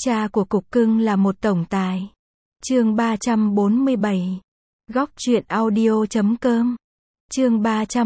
Cha của cục cưng là một tổng tài. Chương 347. Góc truyện audio.com. Chương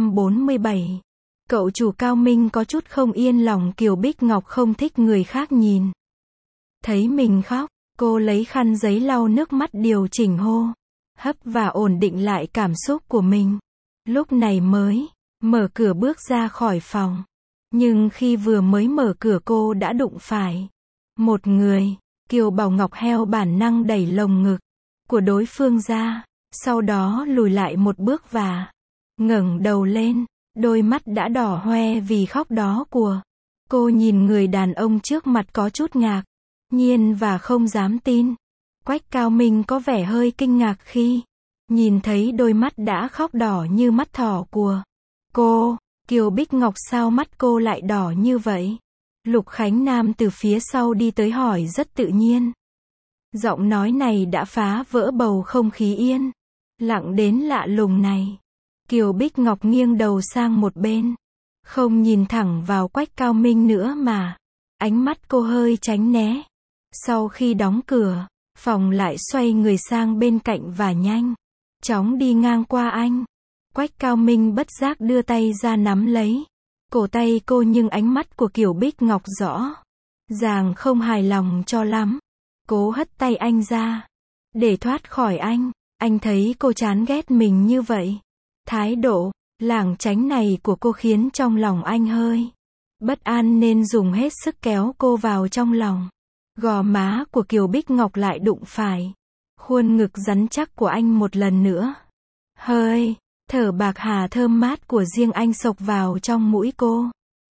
347. Cậu chủ Cao Minh có chút không yên lòng Kiều Bích Ngọc không thích người khác nhìn. Thấy mình khóc, cô lấy khăn giấy lau nước mắt điều chỉnh hô hấp và ổn định lại cảm xúc của mình. Lúc này mới mở cửa bước ra khỏi phòng. Nhưng khi vừa mới mở cửa cô đã đụng phải một người. Kiều Bảo Ngọc heo bản năng đẩy lồng ngực của đối phương ra, sau đó lùi lại một bước và ngẩng đầu lên, đôi mắt đã đỏ hoe vì khóc đó của cô nhìn người đàn ông trước mặt có chút ngạc nhiên và không dám tin. Quách Cao Minh có vẻ hơi kinh ngạc khi nhìn thấy đôi mắt đã khóc đỏ như mắt thỏ của cô. Kiều Bích Ngọc, sao mắt cô lại đỏ như vậy? Lục Khánh Nam từ phía sau đi tới hỏi rất tự nhiên. Giọng nói này đã phá vỡ bầu không khí yên lặng đến lạ lùng này. Kiều Bích Ngọc nghiêng đầu sang một bên, không nhìn thẳng vào Quách Cao Minh nữa mà ánh mắt cô hơi tránh né. Sau khi đóng cửa phòng lại xoay người sang bên cạnh và nhanh chóng đi ngang qua anh. Quách Cao Minh bất giác đưa tay ra nắm lấy cổ tay cô, nhưng ánh mắt của Kiều Bích Ngọc rõ ràng không hài lòng cho lắm. Cố hất tay anh ra để thoát khỏi anh. Anh thấy cô chán ghét mình như vậy. Thái độ lảng tránh này của cô khiến trong lòng anh hơi bất an nên dùng hết sức kéo cô vào trong lòng. Gò má của Kiều Bích Ngọc lại đụng phải khuôn ngực rắn chắc của anh một lần nữa. Hơi thở bạc hà thơm mát của riêng anh xộc vào trong mũi cô.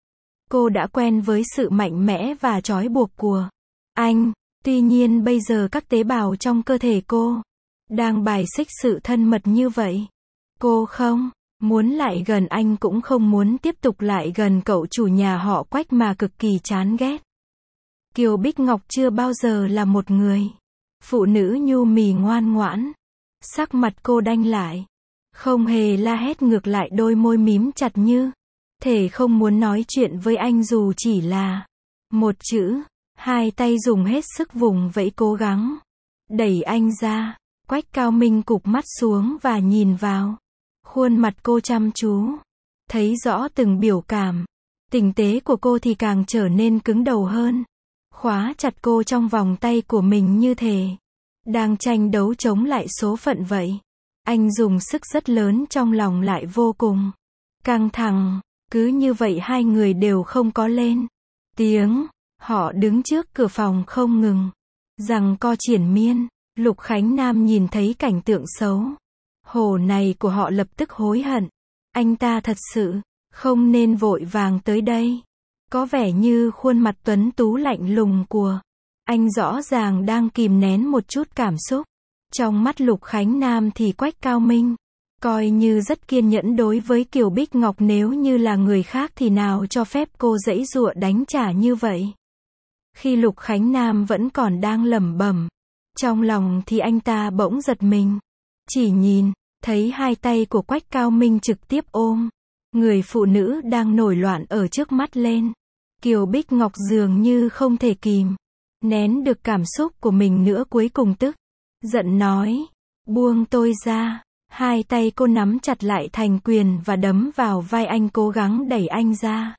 Cô đã quen với sự mạnh mẽ và trói buộc của anh. Tuy nhiên bây giờ các tế bào trong cơ thể cô đang bài xích sự thân mật như vậy. Cô không muốn lại gần anh, cũng không muốn tiếp tục lại gần cậu chủ nhà họ Quách mà cực kỳ chán ghét. Kiều Bích Ngọc chưa bao giờ là một người phụ nữ nhu mì ngoan ngoãn. Sắc mặt cô đanh lại, không hề la hét, ngược lại đôi môi mím chặt như thể không muốn nói chuyện với anh dù chỉ là một chữ. Hai tay dùng hết sức vùng vẫy cố gắng đẩy anh ra. Quách Cao Minh cụp mắt xuống và nhìn vào khuôn mặt cô chăm chú, thấy rõ từng biểu cảm tinh tế của cô thì càng trở nên cứng đầu hơn, khóa chặt cô trong vòng tay của mình như thể đang tranh đấu chống lại số phận vậy. Anh dùng sức rất lớn, trong lòng lại vô cùng căng thẳng. Cứ như vậy hai người đều không có lên tiếng. Họ đứng trước cửa phòng không ngừng giằng co triển miên. Lục Khánh Nam nhìn thấy cảnh tượng xấu hổ này của họ lập tức hối hận. Anh ta thật sự không nên vội vàng tới đây. Có vẻ như khuôn mặt tuấn tú lạnh lùng của anh rõ ràng đang kìm nén một chút cảm xúc. Trong mắt Lục Khánh Nam thì Quách Cao Minh coi như rất kiên nhẫn đối với Kiều Bích Ngọc. Nếu như là người khác thì nào cho phép cô giãy giụa đánh trả như vậy. Khi Lục Khánh Nam vẫn còn đang lẩm bẩm trong lòng thì anh ta bỗng giật mình. Chỉ nhìn thấy hai tay của Quách Cao Minh trực tiếp ôm người phụ nữ đang nổi loạn ở trước mắt lên. Kiều Bích Ngọc dường như không thể kìm nén được cảm xúc của mình nữa, cuối cùng tức giận nói: buông tôi ra. Hai tay cô nắm chặt lại thành quyền và đấm vào vai anh, cố gắng đẩy anh ra.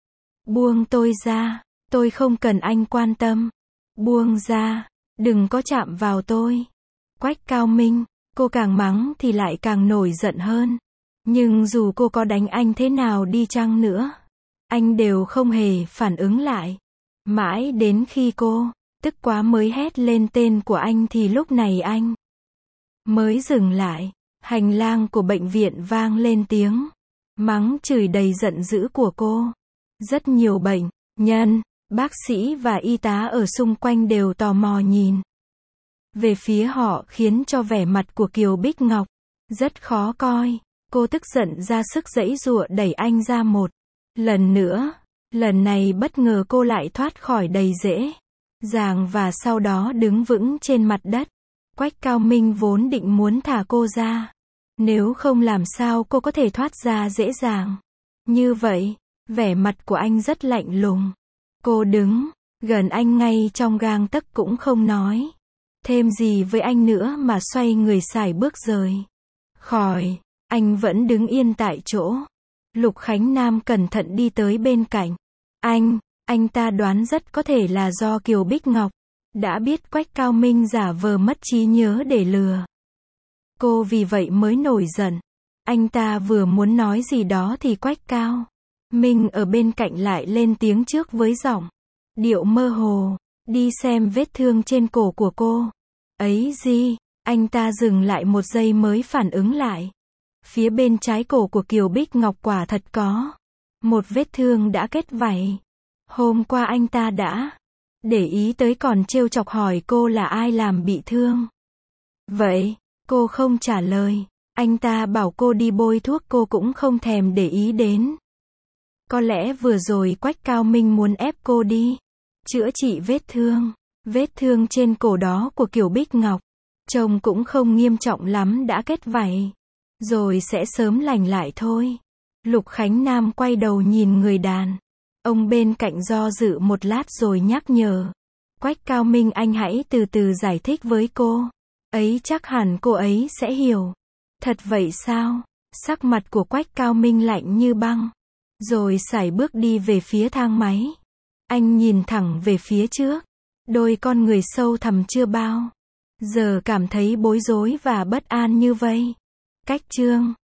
Buông tôi ra, tôi không cần anh quan tâm. Buông ra, đừng có chạm vào tôi. Quách Cao Minh, cô càng mắng thì lại càng nổi giận hơn. Nhưng dù cô có đánh anh thế nào đi chăng nữa, anh đều không hề phản ứng lại. Mãi đến khi cô tức quá mới hét lên tên của anh thì lúc này anh mới dừng lại. Hành lang của bệnh viện vang lên tiếng mắng chửi đầy giận dữ của cô. Rất nhiều bệnh nhân, bác sĩ và y tá ở xung quanh đều tò mò nhìn về phía họ, khiến cho vẻ mặt của Kiều Bích Ngọc rất khó coi. Cô tức giận ra sức giãy giụa đẩy anh ra một lần nữa. Lần này bất ngờ cô lại thoát khỏi đầy dễ dàng và sau đó đứng vững trên mặt đất. Quách Cao Minh vốn định muốn thả cô ra, nếu không làm sao cô có thể thoát ra dễ dàng như vậy. Vẻ mặt của anh rất lạnh lùng. Cô đứng gần anh ngay trong gang tấc cũng không nói thêm gì với anh nữa mà xoay người sải bước rời khỏi. Anh vẫn đứng yên tại chỗ. Lục Khánh Nam cẩn thận đi tới bên cạnh. Anh ta đoán rất có thể là do Kiều Bích Ngọc đã biết Quách Cao Minh giả vờ mất trí nhớ để lừa cô, vì vậy mới nổi giận. Anh ta vừa muốn nói gì đó thì Quách Cao Minh ở bên cạnh lại lên tiếng trước với giọng điệu mơ hồ, đi xem vết thương trên cổ của cô. Ấy gì? Anh ta dừng lại một giây mới phản ứng lại. Phía bên trái cổ của Kiều Bích Ngọc quả thật có một vết thương đã kết vảy. Hôm qua anh ta đã để ý tới, còn trêu chọc hỏi cô là ai làm bị thương. Vậy, cô không trả lời. Anh ta bảo cô đi bôi thuốc, cô cũng không thèm để ý đến. Có lẽ vừa rồi Quách Cao Minh muốn ép cô đi chữa trị vết thương. Vết thương trên cổ đó của Kiều Bích Ngọc trông cũng không nghiêm trọng lắm, đã kết vảy rồi sẽ sớm lành lại thôi. Lục Khánh Nam quay đầu nhìn người đàn ông bên cạnh, do dự một lát rồi nhắc nhở. Quách Cao Minh, anh hãy từ từ giải thích với cô ấy, chắc hẳn cô ấy sẽ hiểu. Thật vậy sao? Sắc mặt của Quách Cao Minh lạnh như băng, rồi sải bước đi về phía thang máy. Anh nhìn thẳng về phía trước, đôi con người sâu thẳm chưa bao giờ cảm thấy bối rối và bất an như vây cách chương